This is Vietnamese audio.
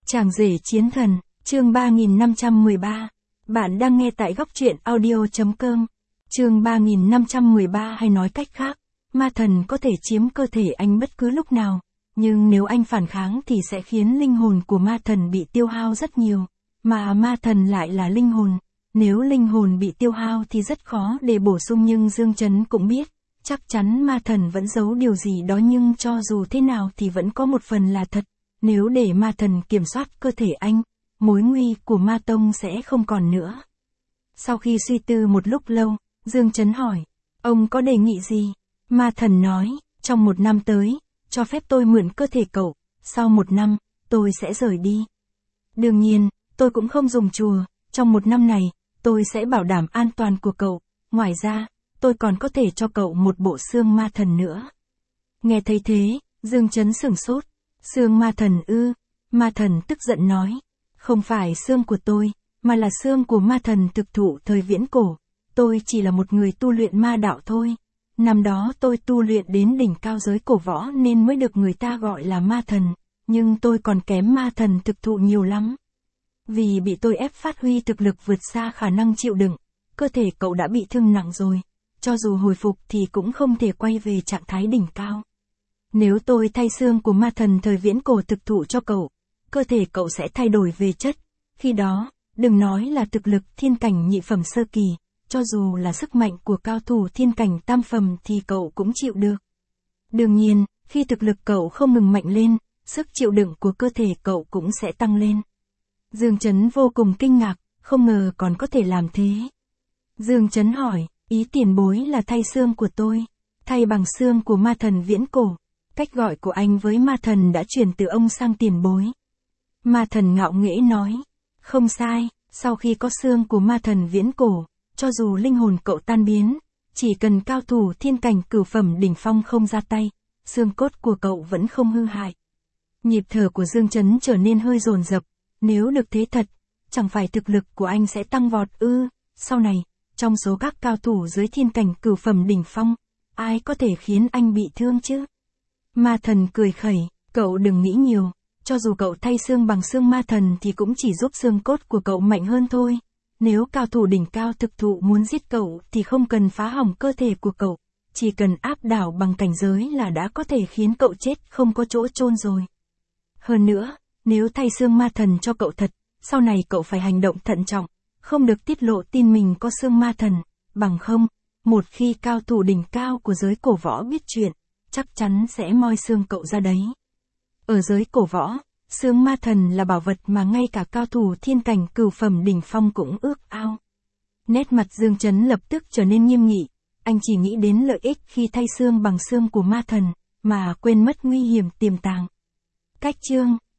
Chàng rể chiến thần, chương 3513. Bạn đang nghe tại góc truyện audio.com. Chương 3513 hay nói cách khác, ma thần có thể chiếm cơ thể anh bất cứ lúc nào, nhưng nếu anh phản kháng thì sẽ khiến linh hồn của ma thần bị tiêu hao rất nhiều, mà ma thần lại là linh hồn. Nếu linh hồn bị tiêu hao thì rất khó để bổ sung, nhưng Dương Chấn cũng biết, chắc chắn ma thần vẫn giấu điều gì đó, nhưng cho dù thế nào thì vẫn có một phần là thật. Nếu để ma thần kiểm soát cơ thể anh, mối nguy của ma tông sẽ không còn nữa. Sau khi suy tư một lúc lâu, Dương Chấn hỏi, ông có đề nghị gì? Ma thần nói, trong 1 năm tới, cho phép tôi mượn cơ thể cậu, sau 1 năm, tôi sẽ rời đi. Đương nhiên, tôi cũng không dùng chùa, trong 1 năm này, tôi sẽ bảo đảm an toàn của cậu, ngoài ra, tôi còn có thể cho cậu một bộ xương ma thần nữa. Nghe thấy thế, Dương Chấn sửng sốt. Xương ma thần ư? Ma thần tức giận nói, không phải xương của tôi, mà là xương của ma thần thực thụ thời viễn cổ. Tôi chỉ là một người tu luyện ma đạo thôi. Năm đó tôi tu luyện đến đỉnh cao giới cổ võ nên mới được người ta gọi là ma thần, nhưng tôi còn kém ma thần thực thụ nhiều lắm. Vì bị tôi ép phát huy thực lực vượt xa khả năng chịu đựng, cơ thể cậu đã bị thương nặng rồi, cho dù hồi phục thì cũng không thể quay về trạng thái đỉnh cao. Nếu tôi thay xương của ma thần thời viễn cổ thực thụ cho cậu, cơ thể cậu sẽ thay đổi về chất. Khi đó, đừng nói là thực lực thiên cảnh nhị phẩm sơ kỳ, cho dù là sức mạnh của cao thủ thiên cảnh tam phẩm thì cậu cũng chịu được. Đương nhiên, khi thực lực cậu không ngừng mạnh lên, sức chịu đựng của cơ thể cậu cũng sẽ tăng lên. Dương Chấn vô cùng kinh ngạc, không ngờ còn có thể làm thế. Dương Chấn hỏi, ý tiền bối là thay xương của tôi, thay bằng xương của ma thần viễn cổ. Cách gọi của anh với ma thần đã chuyển từ ông sang tiền bối. Ma thần ngạo nghễ nói, không sai, sau khi có xương của ma thần viễn cổ, cho dù linh hồn cậu tan biến, chỉ cần cao thủ thiên cảnh cửu phẩm đỉnh phong không ra tay, xương cốt của cậu vẫn không hư hại. Nhịp thở của Dương Chấn trở nên hơi dồn dập, nếu được thế thật, chẳng phải thực lực của anh sẽ tăng vọt ư? Sau này, trong số các cao thủ dưới thiên cảnh cửu phẩm đỉnh phong, ai có thể khiến anh bị thương chứ? Ma thần cười khẩy, cậu đừng nghĩ nhiều, cho dù cậu thay xương bằng xương ma thần thì cũng chỉ giúp xương cốt của cậu mạnh hơn thôi. Nếu cao thủ đỉnh cao thực thụ muốn giết cậu thì không cần phá hỏng cơ thể của cậu, chỉ cần áp đảo bằng cảnh giới là đã có thể khiến cậu chết không có chỗ chôn rồi. Hơn nữa, nếu thay xương ma thần cho cậu thật, sau này cậu phải hành động thận trọng, không được tiết lộ tin mình có xương ma thần, bằng không, một khi cao thủ đỉnh cao của giới cổ võ biết chuyện, chắc chắn sẽ moi xương cậu ra đấy. Ở giới cổ võ, xương ma thần là bảo vật mà ngay cả cao thủ thiên cảnh cửu phẩm đỉnh phong cũng ước ao. Nét mặt Dương Chấn lập tức trở nên nghiêm nghị, anh chỉ nghĩ đến lợi ích khi thay xương bằng xương của ma thần, mà quên mất nguy hiểm tiềm tàng. Cách chương